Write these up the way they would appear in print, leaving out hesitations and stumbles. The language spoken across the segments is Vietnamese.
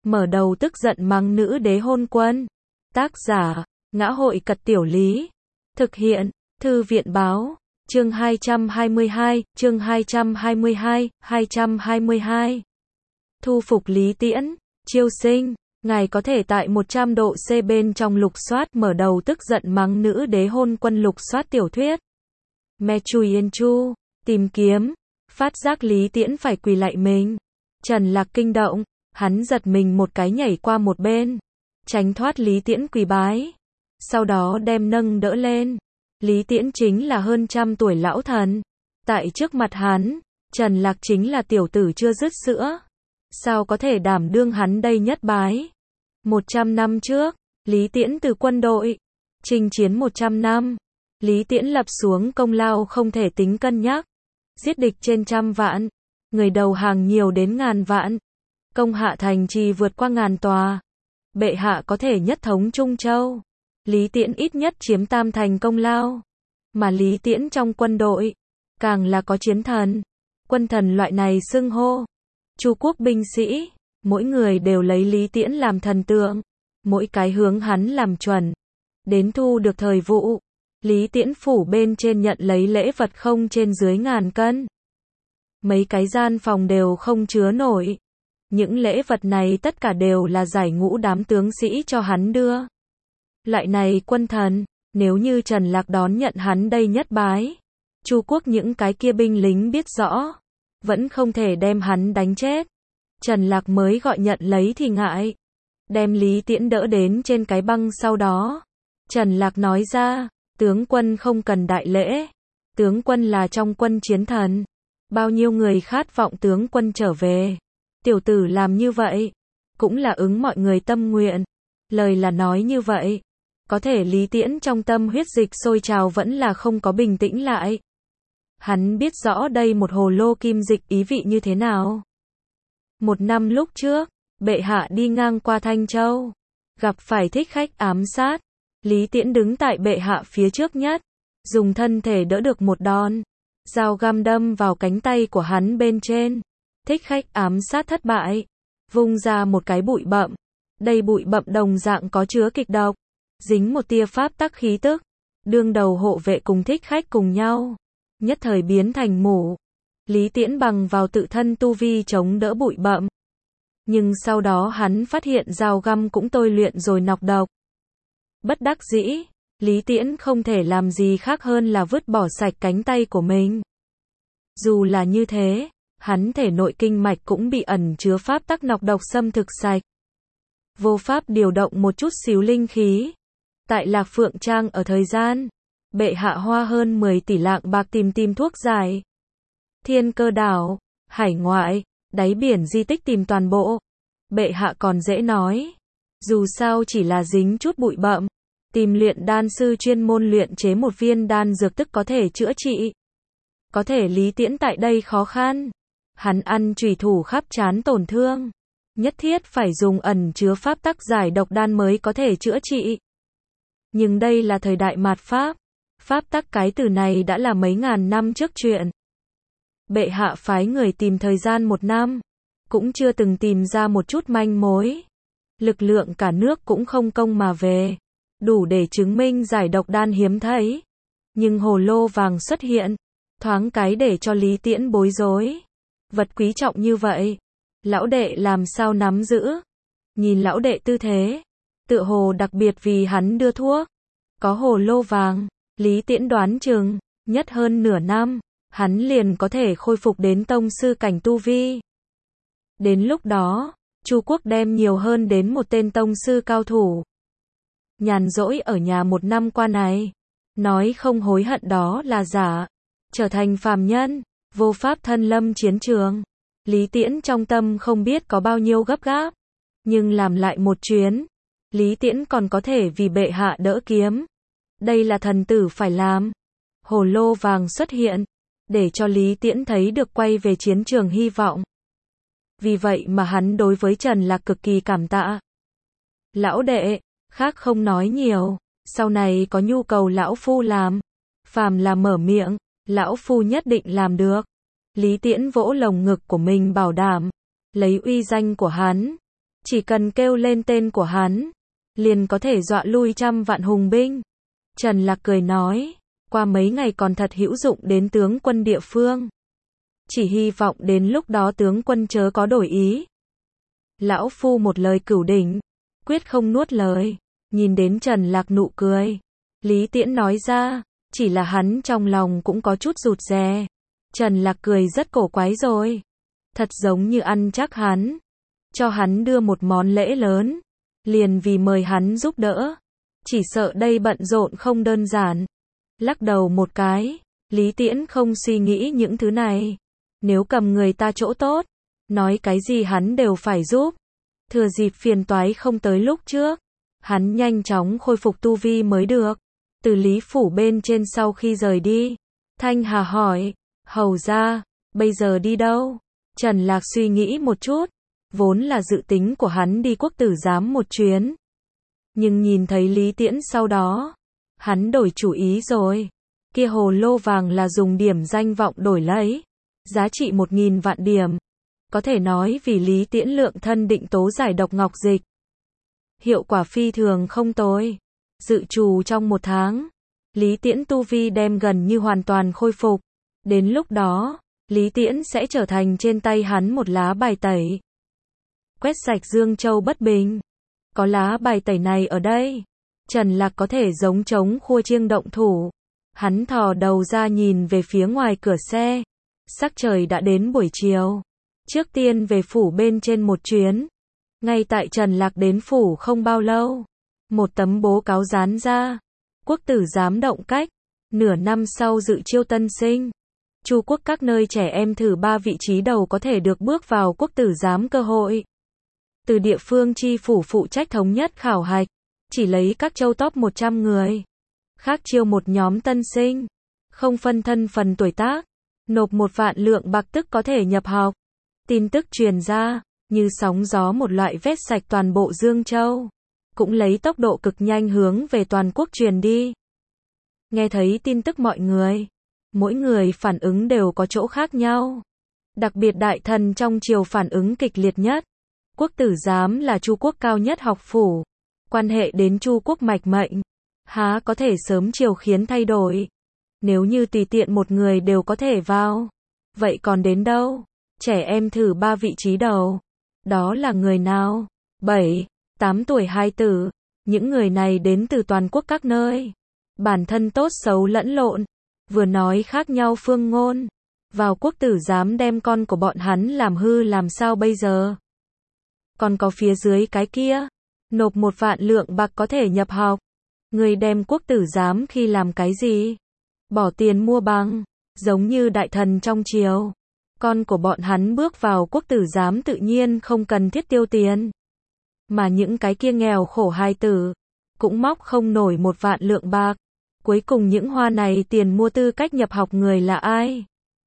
mở đầu tức giận mắng nữ đế hôn quân. Tác giả, Ngã hội Cật Tiểu Lý. Thực hiện, Thư viện Báo. Chương 222, chương 222. Thu phục Lý Tiễn, Chiêu Sinh, ngài có thể tại 100 độ C bên trong lục soát mở đầu tức giận mắng nữ đế hôn quân lục soát tiểu thuyết. Me Chui Yên Chu, tìm kiếm, phát giác Lý Tiễn phải quỳ lạy mình. Trần Lạc kinh động, hắn giật mình một cái nhảy qua một bên, tránh thoát Lý Tiễn quỳ bái. Sau đó đem nâng đỡ lên. Lý Tiễn chính là hơn 100 tuổi lão thần. Tại trước mặt hắn, Trần Lạc chính là tiểu tử chưa dứt sữa. Sao có thể đảm đương hắn đây nhất bái? 100 năm trước, Lý Tiễn từ quân đội chinh chiến 100 năm. Lý Tiễn lập xuống công lao không thể tính cân nhắc. Giết địch trên 100 vạn, người đầu hàng nhiều đến ngàn vạn. Công hạ thành trì vượt qua ngàn tòa. Bệ hạ có thể nhất thống Trung Châu. Lý Tiễn ít nhất chiếm tam thành công lao. Mà Lý Tiễn trong quân đội, càng là có chiến thần. Quân thần loại này xưng hô. Chu quốc binh sĩ, mỗi người đều lấy Lý Tiễn làm thần tượng. Mỗi cái hướng hắn làm chuẩn. Đến thu được thời vụ, Lý Tiễn phủ bên trên nhận lấy lễ vật không trên dưới ngàn cân. Mấy cái gian phòng đều không chứa nổi. Những lễ vật này tất cả đều là giải ngũ đám tướng sĩ cho hắn đưa. Loại này quân thần, nếu như Trần Lạc đón nhận hắn đây nhất bái, Chu quốc những cái kia binh lính biết rõ, vẫn không thể đem hắn đánh chết. Trần Lạc mới gọi nhận lấy thì ngại, đem Lý Tiễn đỡ đến trên cái băng sau đó. Trần Lạc nói ra, tướng quân không cần đại lễ, tướng quân là trong quân chiến thần, bao nhiêu người khát vọng tướng quân trở về. Tiểu tử làm như vậy, cũng là ứng mọi người tâm nguyện. Lời là nói như vậy, có thể Lý Tiễn trong tâm huyết dịch sôi trào vẫn là không có bình tĩnh lại. Hắn biết rõ đây một hồ lô kim dịch ý vị như thế nào. 1 năm lúc trước, bệ hạ đi ngang qua Thanh Châu, gặp phải thích khách ám sát. Lý Tiễn đứng tại bệ hạ phía trước nhất, dùng thân thể đỡ được một đòn. Dao găm đâm vào cánh tay của hắn bên trên. Thích khách ám sát thất bại, vung ra một cái bụi bặm. Đây bụi bặm đồng dạng có chứa kịch độc, dính một tia pháp tắc khí tức. Đương đầu hộ vệ cùng thích khách cùng nhau, nhất thời biến thành mủ. Lý Tiễn bằng vào tự thân tu vi chống đỡ bụi bặm. Nhưng sau đó hắn phát hiện dao găm cũng tôi luyện rồi nọc độc. Bất đắc dĩ, Lý Tiễn không thể làm gì khác hơn là vứt bỏ sạch cánh tay của mình. Dù là như thế, hắn thể nội kinh mạch cũng bị ẩn chứa pháp tắc nọc độc xâm thực sạch. Vô pháp điều động một chút xíu linh khí. Tại Lạc Phượng Trang ở thời gian, bệ hạ hoa hơn 10 tỷ lạng bạc tìm thuốc giải. Thiên Cơ đảo, hải ngoại, đáy biển di tích tìm toàn bộ. Bệ hạ còn dễ nói. Dù sao chỉ là dính chút bụi bặm. Tìm luyện đan sư chuyên môn luyện chế một viên đan dược tức có thể chữa trị. Có thể Lý Tiễn tại đây khó khăn. Hắn ăn chủy thủ khắp trán tổn thương. Nhất thiết phải dùng ẩn chứa pháp tắc giải độc đan mới có thể chữa trị. Nhưng đây là thời đại mạt Pháp. Pháp tắc cái từ này đã là mấy ngàn năm trước chuyện. Bệ hạ phái người tìm thời gian 1 năm. Cũng chưa từng tìm ra một chút manh mối. Lực lượng cả nước cũng không công mà về. Đủ để chứng minh giải độc đan hiếm thấy. Nhưng hồ lô vàng xuất hiện. Thoáng cái để cho Lý Tiễn bối rối. Vật quý trọng như vậy, lão đệ làm sao nắm giữ? Nhìn lão đệ tư thế, tựa hồ đặc biệt vì hắn đưa thuốc. Có hồ lô vàng, Lý Tiễn đoán chừng, nhất hơn nửa năm, hắn liền có thể khôi phục đến tông sư cảnh tu vi. Đến lúc đó, Chu quốc đem nhiều hơn đến một tên tông sư cao thủ. Nhàn rỗi ở nhà 1 năm qua này, nói không hối hận đó là giả. Trở thành phàm nhân, vô pháp thân lâm chiến trường. Lý Tiễn trong tâm không biết có bao nhiêu gấp gáp. Nhưng làm lại một chuyến, Lý Tiễn còn có thể vì bệ hạ đỡ kiếm. Đây là thần tử phải làm. Hồ lô vàng xuất hiện, để cho Lý Tiễn thấy được quay về chiến trường hy vọng. Vì vậy mà hắn đối với Trần Lạc cực kỳ cảm tạ. Lão đệ, khác không nói nhiều, sau này có nhu cầu lão phu làm. Phàm là mở miệng, lão phu nhất định làm được. Lý Tiễn vỗ lồng ngực của mình bảo đảm, lấy uy danh của hắn, Chỉ cần kêu lên tên của hắn, liền có thể dọa lui trăm vạn hùng binh. Trần Lạc cười nói, qua mấy ngày còn thật hữu dụng đến tướng quân địa phương. Chỉ hy vọng đến lúc đó tướng quân chớ có đổi ý. Lão phu một lời cửu đỉnh, quyết không nuốt lời. Nhìn đến Trần Lạc nụ cười, Lý Tiễn nói ra, chỉ là hắn trong lòng cũng có chút rụt rè. Trần Lạc cười rất cổ quái rồi. Thật giống như ăn chắc hắn. Cho hắn đưa một món lễ lớn. Liền vì mời hắn giúp đỡ. Chỉ sợ đây bận rộn không đơn giản. Lắc đầu một cái, Lý Tiễn không suy nghĩ những thứ này. Nếu cầm người ta chỗ tốt, nói cái gì hắn đều phải giúp. Thừa dịp phiền toái không tới lúc trước, hắn nhanh chóng khôi phục tu vi mới được. Từ Lý phủ bên trên sau khi rời đi, Thanh Hà hỏi, hầu ra, bây giờ đi đâu? Trần Lạc suy nghĩ một chút, vốn là dự tính của hắn đi quốc tử giám một chuyến. Nhưng nhìn thấy Lý Tiễn sau đó, hắn đổi chủ ý rồi. Kia hồ lô vàng là dùng điểm danh vọng đổi lấy, giá trị 1000 vạn điểm. Có thể nói vì Lý Tiễn lượng thân định tố giải độc ngọc dịch. Hiệu quả phi thường không tồi. Dự trù trong 1 tháng, Lý Tiễn tu vi đem gần như hoàn toàn khôi phục. Đến lúc đó, Lý Tiễn sẽ trở thành trên tay hắn một lá bài tẩy. Quét sạch Dương Châu bất bình. Có lá bài tẩy này ở đây, Trần Lạc có thể giống trống khua chiêng động thủ. Hắn thò đầu ra nhìn về phía ngoài cửa xe. Sắc trời đã đến buổi chiều. Trước tiên về phủ bên trên một chuyến. Ngay tại Trần Lạc đến phủ không bao lâu, một tấm bố cáo dán ra. Quốc tử giám động cách, nửa năm sau dự chiêu tân sinh. Chu quốc các nơi trẻ em thử 3 vị trí đầu có thể được bước vào quốc tử giám cơ hội. Từ địa phương chi phủ phụ trách thống nhất khảo hạch, chỉ lấy các châu top 100 người. Khác chiêu một nhóm tân sinh, không phân thân phần tuổi tác, nộp 1 vạn lượng bạc tức có thể nhập học. Tin tức truyền ra, như sóng gió một loại vét sạch toàn bộ Dương Châu, cũng lấy tốc độ cực nhanh hướng về toàn quốc truyền đi. Nghe thấy tin tức mỗi người phản ứng đều có chỗ khác nhau. Đặc biệt đại thần trong triều phản ứng kịch liệt nhất. Quốc tử giám là Chu quốc cao nhất học phủ, quan hệ đến Chu quốc mạch mệnh, há có thể sớm chiều khiến thay đổi. Nếu như tùy tiện một người đều có thể vào, vậy còn đến đâu? Trẻ em thử 3 vị trí đầu, đó là người nào? 7, 8 tuổi hài tử, những người này đến từ toàn quốc các nơi, bản thân tốt xấu lẫn lộn, vừa nói khác nhau phương ngôn, vào quốc tử giám đem con của bọn hắn làm hư làm sao bây giờ? Còn có phía dưới cái kia, nộp 1 vạn lượng bạc có thể nhập học. Người đem quốc tử giám khi làm cái gì? Bỏ tiền mua bằng, giống như đại thần trong triều. Con của bọn hắn bước vào quốc tử giám tự nhiên không cần thiết tiêu tiền. Mà những cái kia nghèo khổ hài tử, cũng móc không nổi 1 vạn lượng bạc. Cuối cùng những hoa này tiền mua tư cách nhập học người là ai?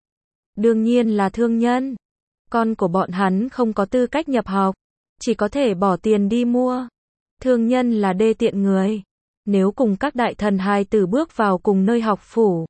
Đương nhiên là thương nhân. Con của bọn hắn không có tư cách nhập học, chỉ có thể bỏ tiền đi mua. Thương nhân là đê tiện người. Nếu cùng các đại thần hài tử bước vào cùng nơi học phủ,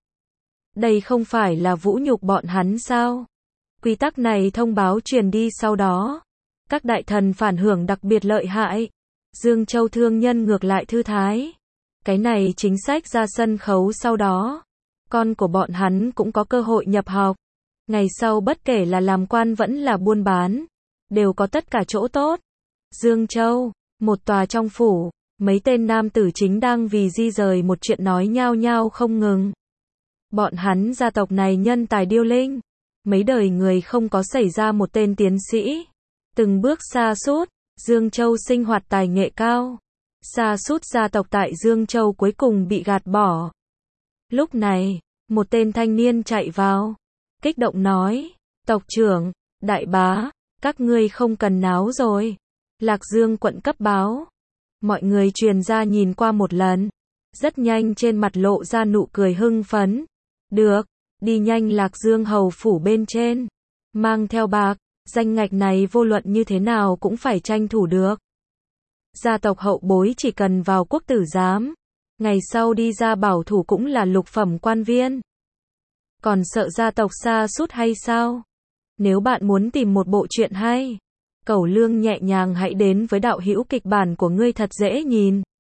đây không phải là vũ nhục bọn hắn sao? Quy tắc này thông báo truyền đi sau đó, các đại thần phản hưởng đặc biệt lợi hại. Dương Châu thương nhân ngược lại thư thái. Cái này chính sách ra sân khấu sau đó, con của bọn hắn cũng có cơ hội nhập học. Ngày sau bất kể là làm quan vẫn là buôn bán, đều có tất cả chỗ tốt. Dương Châu, một tòa trong phủ, mấy tên nam tử chính đang vì di rời một chuyện nói nhao nhao không ngừng. Bọn hắn gia tộc này nhân tài điêu linh, mấy đời người không có xảy ra một tên tiến sĩ. Từng bước xa sút, Dương Châu sinh hoạt tài nghệ cao. Xa sút gia tộc tại Dương Châu cuối cùng bị gạt bỏ. Lúc này, một tên thanh niên chạy vào, kích động nói, tộc trưởng, đại bá, các ngươi không cần náo rồi. Lạc Dương quận cấp báo. Mọi người truyền ra nhìn qua một lần, rất nhanh trên mặt lộ ra nụ cười hưng phấn. Được, đi nhanh Lạc Dương hầu phủ bên trên, mang theo bạc, danh ngạch này vô luận như thế nào cũng phải tranh thủ được. Gia tộc hậu bối chỉ cần vào quốc tử giám, ngày sau đi ra bảo thủ cũng là lục phẩm quan viên. Còn sợ gia tộc xa sút hay sao? Nếu bạn muốn tìm một bộ truyện hay Cẩu Lương nhẹ nhàng hãy đến với đạo hữu kịch bản của ngươi thật dễ nhìn.